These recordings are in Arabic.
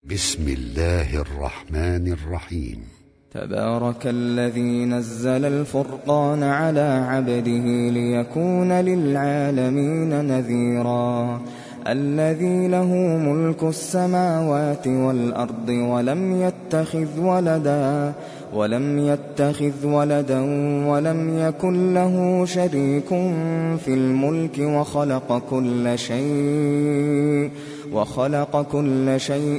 بسم الله الرحمن الرحيم. تبارك الذي نزل الفرقان على عبده ليكون للعالمين نذيرا الذي له ملك السماوات والأرض ولم يتخذ ولدا ولم يكن له شريك في الملك وخلق كل شيء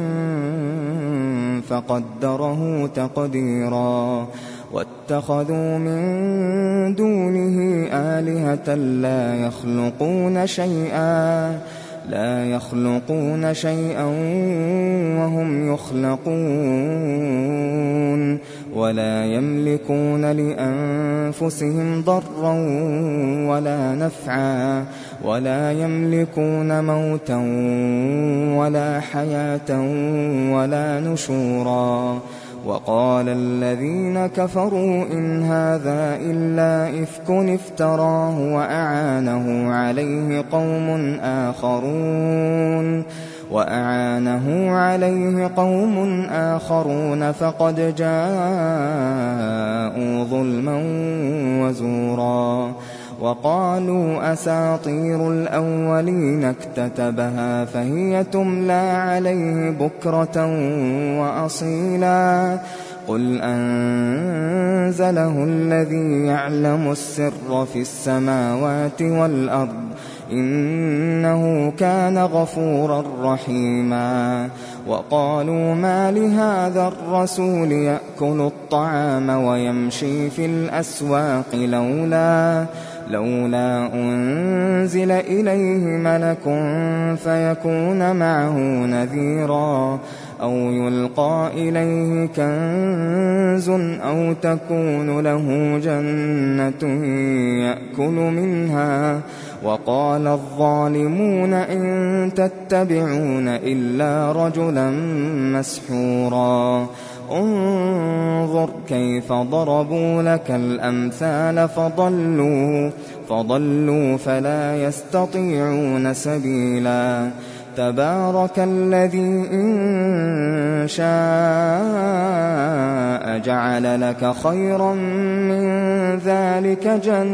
فقدره تقديرا واتخذوا من دونه آلهة لا يخلقون شيئا وهم يخلقون ولا يملكون لأنفسهم ضرا ولا نفعا ولا يملكون موتا ولا حياة ولا نشورا وقال الذين كفروا إن هذا إلا إفك افتراه وأعانه عليه قوم آخرون فقد جاءوا ظلما وزورا وقالوا أساطير الأولين اكتتبها فهي تملى عليه بكرة وأصيلا قل أنزله الذي يعلم السر في السماوات والأرض إنه كان غفورا رحيما وقالوا ما لهذا الرسول يأكل الطعام ويمشي في الأسواق لولا أنزل إليه ملك فيكون معه نذيرا أو يلقى إليه كنز أو تكون له جنة يأكل منها وقال الظالمون إن تتبعون إلا رجلا مسحورا انظر كيف ضربوا لك الأمثال فضلوا فلا يستطيعون سبيلا تبارك الذي إن شاء جعل لك خيرا من ذلك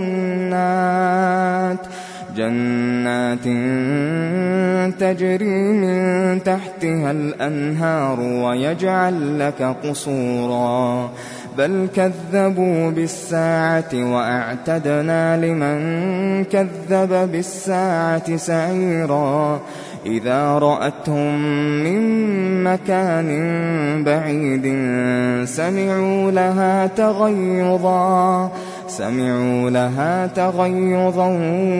جنات تجري من تحتها الأنهار ويجعل لك قصورا بل كذبوا بالساعة وأعتدنا لمن كذب بالساعة سعيرا إذا رأتهم من مكان بعيد سمعوا لها تغيظا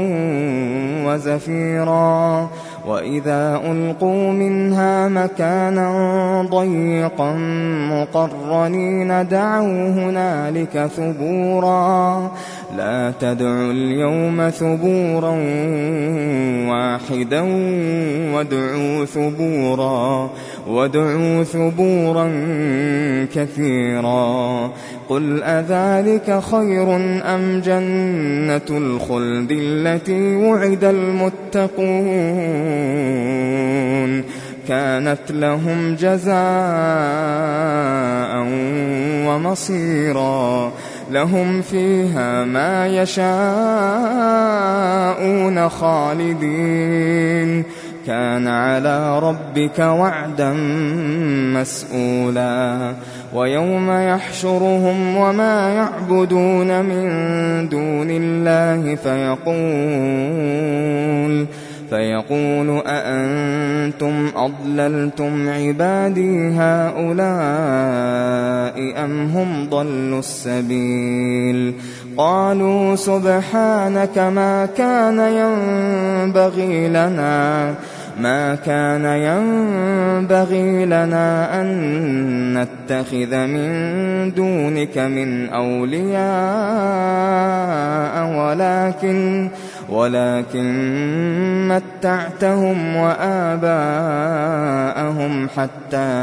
وزفيرا وإذا ألقوا منها مكانا ضيقا مقرنين دعوا هنالك ثبورا لا تدعوا اليوم ثبورا واحدا وادعوا ثبورا كثيرا قل أذلك خير أم جنة الخلد التي وعد المتقون كانت لهم جزاء ومصيرا لهم فيها ما يشاءون خالدين كان على ربك وعدا مسئولا ويوم يحشرهم وما يعبدون من دون الله فيقول أأنتم أضللتم عبادي هؤلاء أم هم ضلوا السبيل قالوا سبحانك ما كان ينبغي لنا أن نتخذ من دونك من أولياء ولكن متعتهم وآباءهم حتى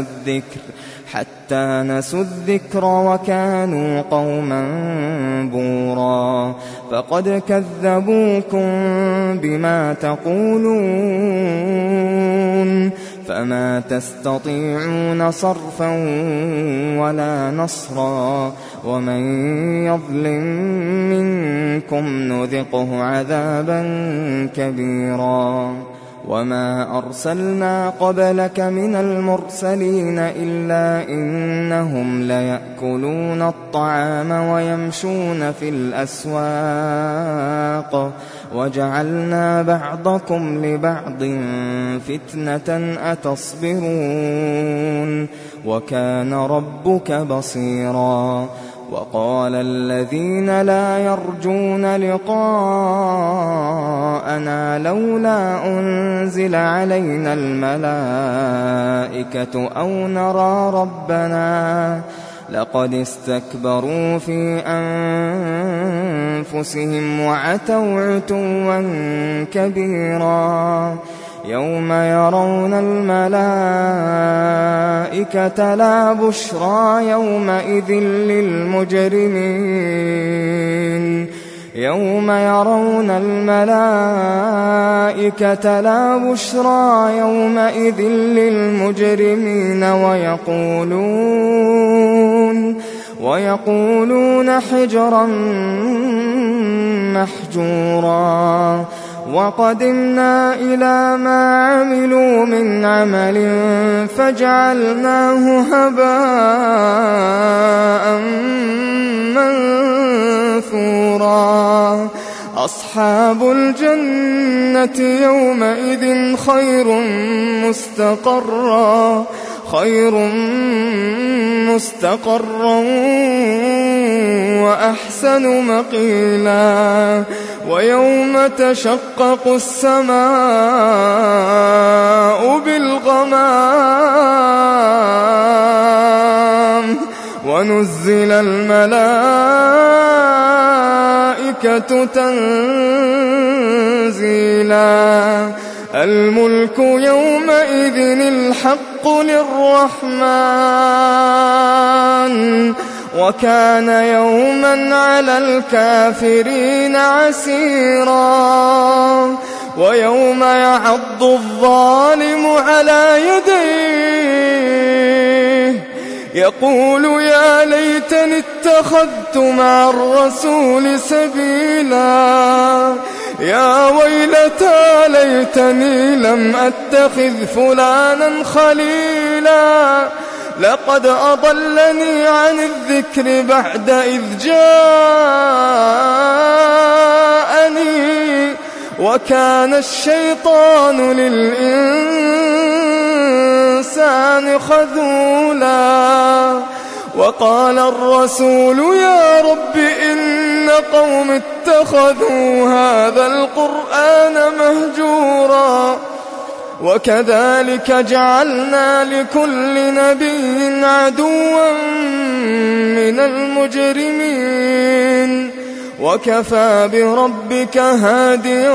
نسوا الذكر وكانوا قوما بورا فقد كذبوكم بما تقولون فما تستطيعون صرفا ولا نصرا ومن يظلم منكم نذقه عذابا كبيرا وما أرسلنا قبلك من المرسلين إلا إنهم ليأكلون الطعام ويمشون في الأسواق وجعلنا بعضكم لبعض فتنة أتصبرون وكان ربك بصيرا وقال الذين لا يرجون لقاءنا لولا أنزل علينا الملائكة أو نرى ربنا لقد استكبروا في أنفسهم وعتوا عتوا كبيرا يوم يرون الملائكة لا بشرى يومئذ للمجرمين يوم يرون الملائكة لا بشرى يومئذ للمجرمين ويقولون حجرا محجورا وقدمنا إلى ما عملوا من عمل فجعلناه هباء منثورا أصحاب الجنة يومئذ خير مستقرا وأحسن مقيلا ويوم تشقق السماء بالغمام ونزل الملائكة تنزيلا الملك يومئذ الحق للرحمن وكان يوما على الكافرين عسيرا ويوم يعض الظالم على يديه يقول يا ليتني اتخذت مع الرسول سبيلا يا ويلتى ليتني لم أتخذ فلانا خليلا لقد أضلني عن الذكر بعد إذ جاءني وكان الشيطان للإنسان خذولا وقال الرسول يا رب إن قوم اتخذوا هذا القرآن مهجورا وكذلك جعلنا لكل نبي عدوا من المجرمين وكفى بربك هاديا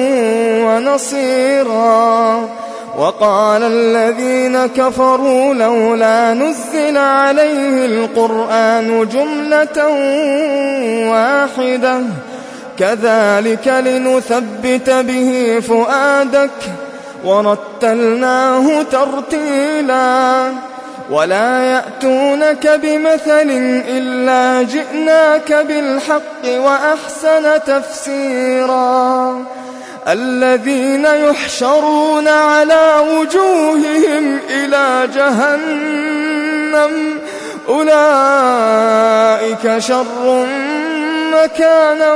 ونصيرا وقال الذين كفروا لولا نزل عليه القرآن جملة واحدة كذلك لنثبت به فؤادك ورتلناه ترتيلا ولا يأتونك بمثل إلا جئناك بالحق وأحسن تفسيرا الذين يحشرون على وجوههم إلى جهنم أولئك شر مكانا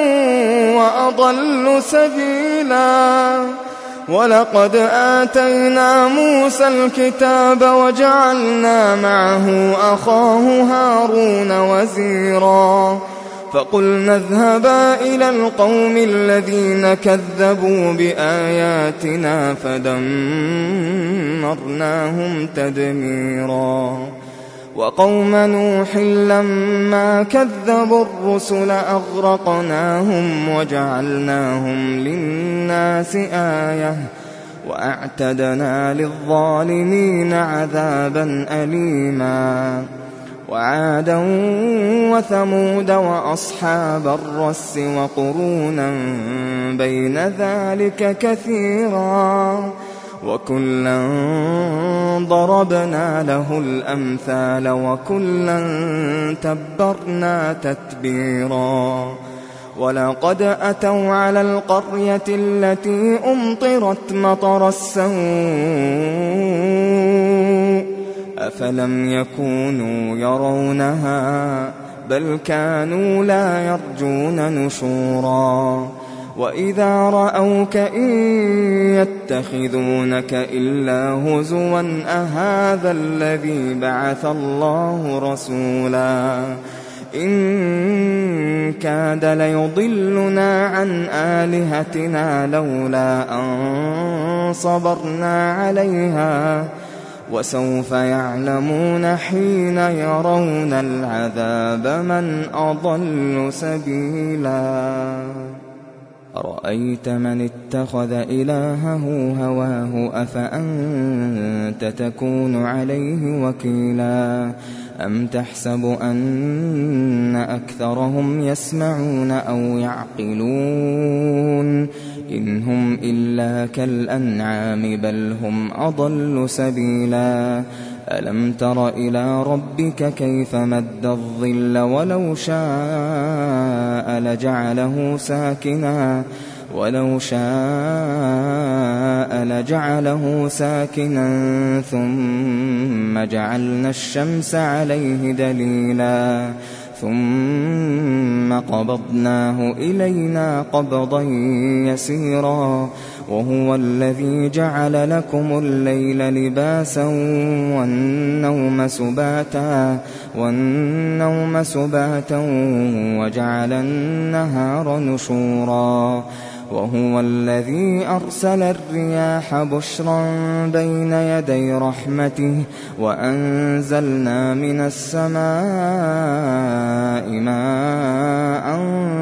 وأضل سبيلا ولقد آتينا موسى الكتاب وجعلنا معه أخاه هارون وزيرا فقلنا اذهبا إلى القوم الذين كذبوا بآياتنا فدمرناهم تدميرا وقوم نوح لما كذبوا الرسل أغرقناهم وجعلناهم للناس آية وأعتدنا للظالمين عذابا أليما وعادا وثمود وأصحاب الرس وقرونا بين ذلك كثيرا وكلا ضربنا له الأمثال وكلا تبرنا تتبيرا ولقد أتوا على القرية التي أمطرت مطر السوء أفلم يكونوا يرونها بل كانوا لا يرجون نشورا وإذا رأوك إن يتخذونك إلا هزوا أهذا الذي بعث الله رسولا إن كاد ليضلنا عن آلهتنا لولا أن صبرنا عليها وسوف يعلمون حين يرون العذاب من أضل سبيلا أرأيت من اتخذ إلهه هواه أفأنت تكون عليه وكيلا أم تحسب أن أكثرهم يسمعون أو يعقلون إن هم إلا كالأنعام بل هم أضل سبيلا ألم تر إلى ربك كيف مد الظل ولو شاء لجعله ساكنا ثم جعلنا الشمس عليه دليلا ثم قبضناه إلينا قبضا يسيرا وهو الذي جعل لكم الليل لباسا والنوم سباتا وجعل النهار نشورا وهو الذي أرسل الرياح بشرا بين يدي رحمته وأنزلنا من السماء ماء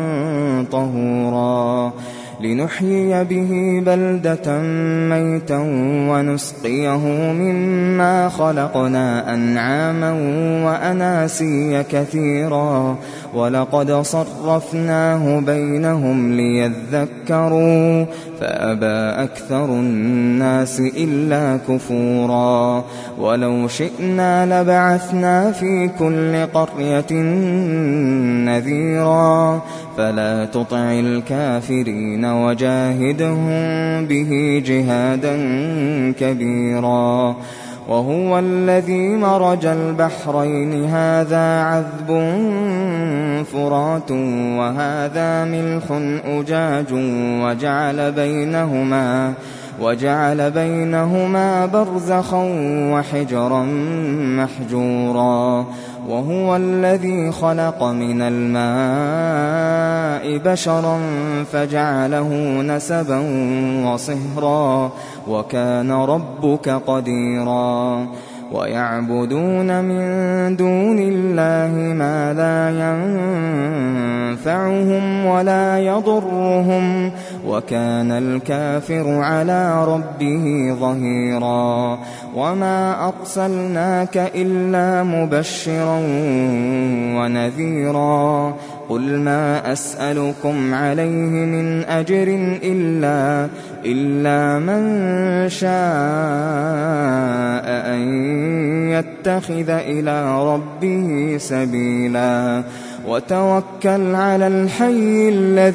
طهورا لنحيي به بلدة ميتا ونسقيه مما خلقنا أنعاما وأناسيا كثيرا ولقد صرفناه بينهم ليذكروا فأبى أكثر الناس إلا كفورا ولو شئنا لبعثنا في كل قرية نذيرا فلا تطع الكافرين وجاهدهم به جهادا كبيرا وهو الذي مرج البحرين هذا عذب فرات وهذا ملح أجاج وجعل بينهما برزخا وحجرا محجورا وهو الذي خلق من الماء بشرا فجعله نسبا وصهرا وكان ربك قديرا ويعبدون من دون الله ما لا ينفعهم ولا يضرهم وكان الكافر على ربه ظهيرا وما أرسلناك إلا مبشرا ونذيرا قل ما أسألكم عليه من أجر إلا من شاء أن يتخذ إلى ربه سبيلا وتوكل على الحي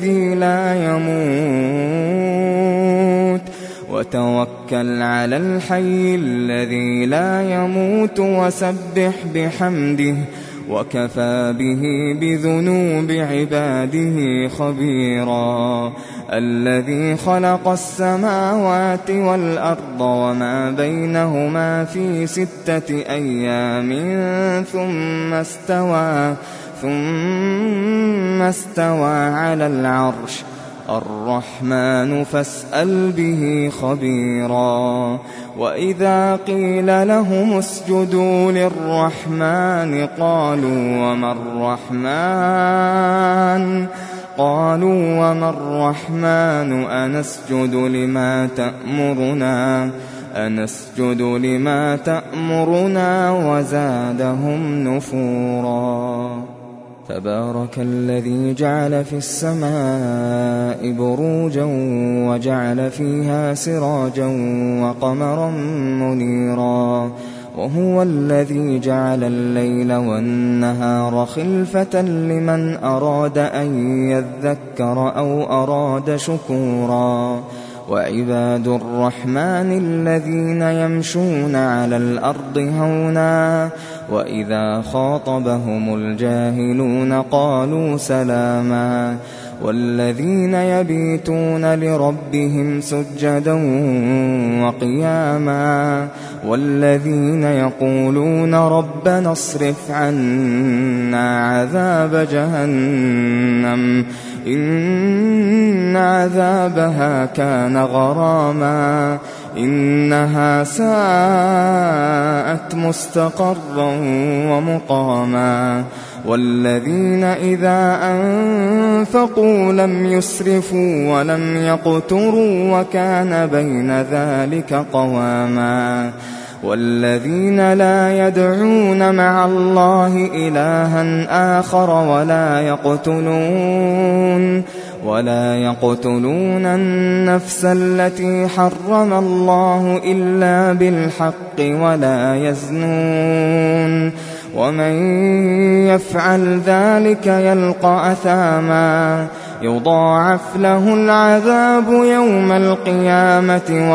الذي لا يموت وسبح بحمده وكفى به بذنوب عباده خبيرا الذي خلق السماوات والأرض وما بينهما في 6 أيام ثم استوى على العرش الرحمن فاسأل به خبيرا وإذا قيل لهم اسجدوا للرحمن قالوا وما الرحمن أنسجد لما تأمرنا وزادهم نفورا تبارك الذي جعل في السماء بروجا وجعل فيها سراجا وقمرا منيرا وهو الذي جعل الليل والنهار خلفة لمن أراد أن يذكر أو أراد شكورا وعباد الرحمن الذين يمشون على الأرض هونا وإذا خاطبهم الجاهلون قالوا سلاما والذين يبيتون لربهم سجدا وقياما والذين يقولون ربنا اصرف عنا عذاب جهنم إن عذابها كان غراما إنها ساءت مستقرا ومقاما والذين إذا أنفقوا لم يسرفوا ولم يقتروا وكان بين ذلك قواما والذين لا يدعون مع الله إلها آخر ولا يقتلون النفس التي حرم الله إلا بالحق ولا يزنون ومن يفعل ذلك يلقى أثاما يضاعف له العذاب يوم القيامة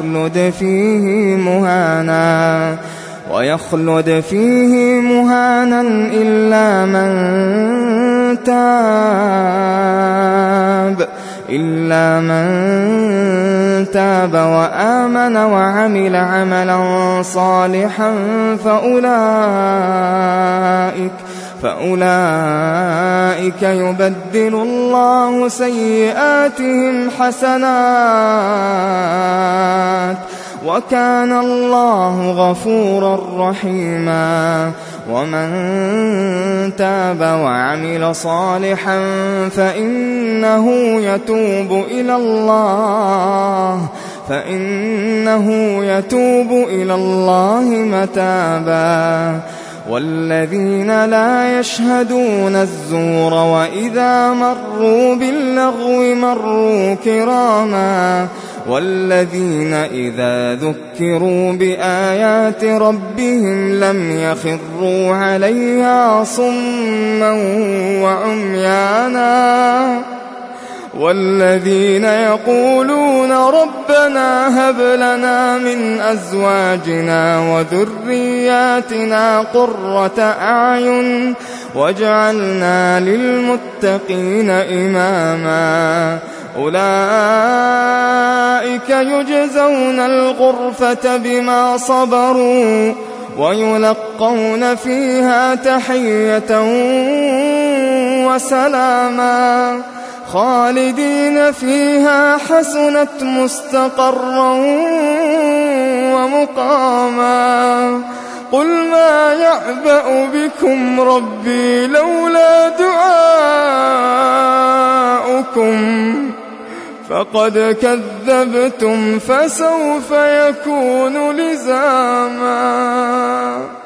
ويخلد فيه مهانا إلا من تاب وآمن وعمل عملا صالحا فأولئك يبدل الله سيئاتهم حسنات وكان الله غفورا رحيما ومن تاب وعمل صالحا فإنه يتوب إلى الله متابا والذين لا يشهدون الزور وإذا مروا باللغو مروا كراما والذين إذا ذكروا بآيات ربهم لم يخروا عليها صما وعميانا والذين يقولون ربنا هب لنا من أزواجنا وذرياتنا قرة أعين واجعلنا للمتقين إماما أولئك يجزون الغرفة بما صبروا ويلقون فيها تحية وسلاما خالدين فيها حسنت مستقرا ومقاما قل ما يعبأ بكم ربي لولا دعاؤكم فقد كذبتم فسوف يكون لزاما.